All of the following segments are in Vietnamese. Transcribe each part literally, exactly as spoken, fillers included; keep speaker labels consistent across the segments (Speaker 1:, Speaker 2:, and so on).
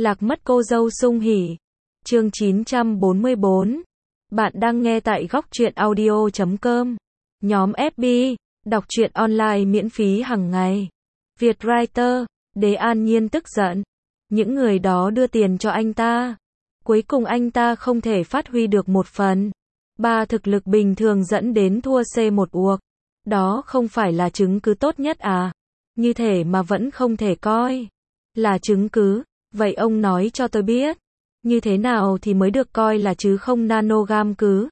Speaker 1: Lạc mất cô dâu Sung Hỉ. Chương chín trăm bốn mươi bốn. Bạn đang nghe tại góc truyện audio chấm com. Nhóm ép bê, đọc truyện online miễn phí hàng ngày. Việt Writer, Đế An Nhiên tức giận. Những người đó đưa tiền cho anh ta. Cuối cùng anh ta không thể phát huy được một phần. Ba thực lực bình thường dẫn đến thua C một uộc. Đó không phải là chứng cứ tốt nhất à? Như thể mà vẫn không thể coi là chứng cứ. Vậy ông nói cho tôi biết, như thế nào thì mới được coi là chứ không nanogam cứ.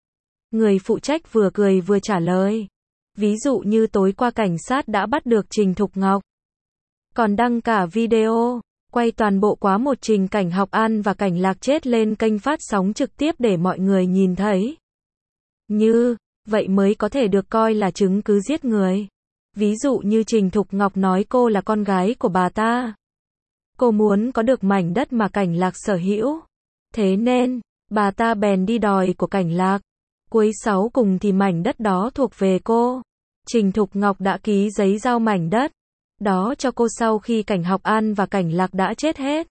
Speaker 1: Người phụ trách vừa cười vừa trả lời. Ví dụ như tối qua cảnh sát đã bắt được Trình Thục Ngọc. Còn đăng cả video, quay toàn bộ quá một trình cảnh Học An và cảnh Lạc chết lên kênh phát sóng trực tiếp để mọi người nhìn thấy. Như, vậy mới có thể được coi là chứng cứ giết người. Ví dụ như Trình Thục Ngọc nói cô là con gái của bà ta. Cô muốn có được mảnh đất mà cảnh Lạc sở hữu. Thế nên, bà ta bèn đi đòi của cảnh Lạc. Cuối sáu cùng thì mảnh đất đó thuộc về cô. Trình Thục Ngọc đã ký giấy giao mảnh đất đó cho cô sau khi cảnh Học An và cảnh Lạc đã chết hết.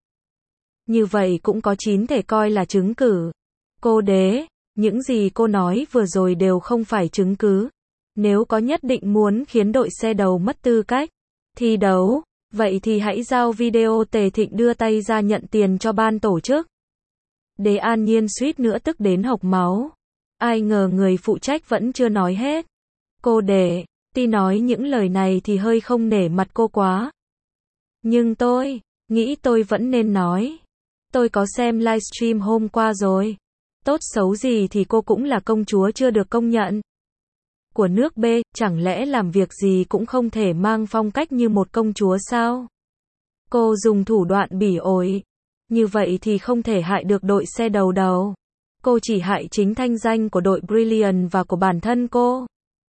Speaker 1: Như vậy cũng có chín thể coi là chứng cứ. Cô Đế, những gì cô nói vừa rồi đều không phải chứng cứ. Nếu có nhất định muốn khiến đội xe đầu mất tư cách thi đấu, vậy thì hãy giao video Tề Thịnh đưa tay ra nhận tiền cho ban tổ chức. Đế An Nhiên suýt nữa tức đến hộc máu. Ai ngờ người phụ trách vẫn chưa nói hết. Cô Đế, ti nói những lời này thì hơi không nể mặt cô quá. Nhưng tôi nghĩ tôi vẫn nên nói. Tôi có xem livestream hôm qua rồi. Tốt xấu gì thì cô cũng là công chúa chưa được công nhận của nước B, chẳng lẽ làm việc gì cũng không thể mang phong cách như một công chúa sao? Cô dùng thủ đoạn bỉ ổi. Như vậy thì không thể hại được đội xe đầu đầu. Cô chỉ hại chính thanh danh của đội Brilliant và của bản thân cô.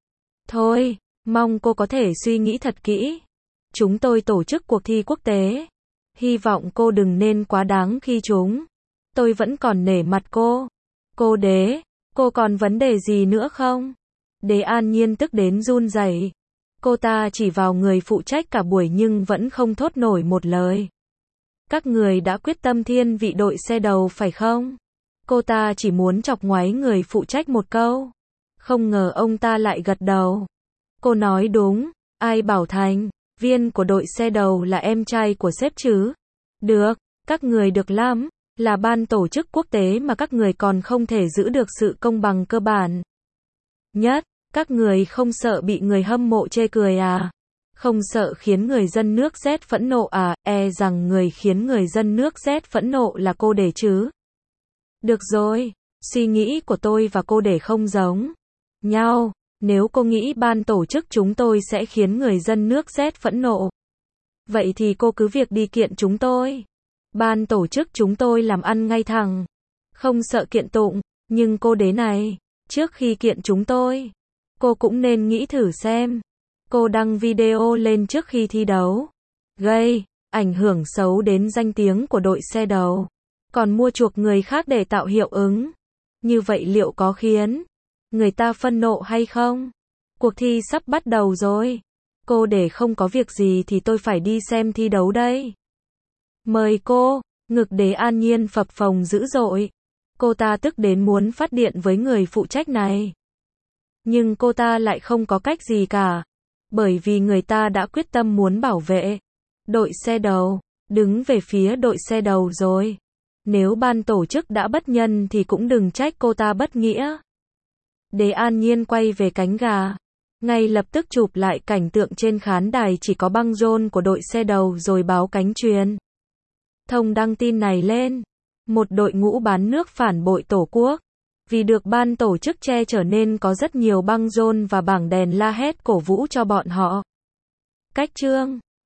Speaker 1: Thôi, mong cô có thể suy nghĩ thật kỹ. Chúng tôi tổ chức cuộc thi quốc tế. Hy vọng cô đừng nên quá đáng khi chúng. Tôi vẫn còn nể mặt cô. Cô Đế, cô còn vấn đề gì nữa không? Đế An Nhiên tức đến run rẩy. Cô ta chỉ vào người phụ trách cả buổi nhưng vẫn không thốt nổi một lời. Các người đã quyết tâm thiên vị đội xe đầu phải không? Cô ta chỉ muốn chọc ngoáy người phụ trách một câu. Không ngờ ông ta lại gật đầu. Cô nói đúng, ai bảo thành viên của đội xe đầu là em trai của sếp chứ? Được, các người được lắm. Là ban tổ chức quốc tế mà các người còn không thể giữ được sự công bằng cơ bản nhất. Các người không sợ bị người hâm mộ chê cười à? Không sợ khiến người dân nước Z phẫn nộ à? E rằng người khiến người dân nước Z phẫn nộ là cô Để chứ. Được rồi, suy nghĩ của tôi và cô Để không giống nhau. Nếu cô nghĩ ban tổ chức chúng tôi sẽ khiến người dân nước Z phẫn nộ, vậy thì cô cứ việc đi kiện chúng tôi. Ban tổ chức chúng tôi làm ăn ngay thẳng, không sợ kiện tụng. Nhưng cô Đế này, trước khi kiện chúng tôi, cô cũng nên nghĩ thử xem. Cô đăng video lên trước khi thi đấu, gây ảnh hưởng xấu đến danh tiếng của đội xe đầu, còn mua chuộc người khác để tạo hiệu ứng. Như vậy liệu có khiến người ta phân nộ hay không? Cuộc thi sắp bắt đầu rồi. Cô Để không có việc gì thì tôi phải đi xem thi đấu đây. Mời cô. Ngực Đế An Nhiên phập phồng dữ dội. Cô ta tức đến muốn phát điện với người phụ trách này. Nhưng cô ta lại không có cách gì cả. Bởi vì người ta đã quyết tâm muốn bảo vệ đội xe đầu, đứng về phía đội xe đầu rồi. Nếu ban tổ chức đã bất nhân thì cũng đừng trách cô ta bất nghĩa. Đế An Nhiên quay về cánh gà. Ngay lập tức chụp lại cảnh tượng trên khán đài chỉ có băng rôn của đội xe đầu rồi báo cánh truyền thông đăng tin này lên. Một đội ngũ bán nước phản bội Tổ quốc. Vì được ban tổ chức che chở nên có rất nhiều băng rôn và bảng đèn la hét cổ vũ cho bọn họ. Cách chương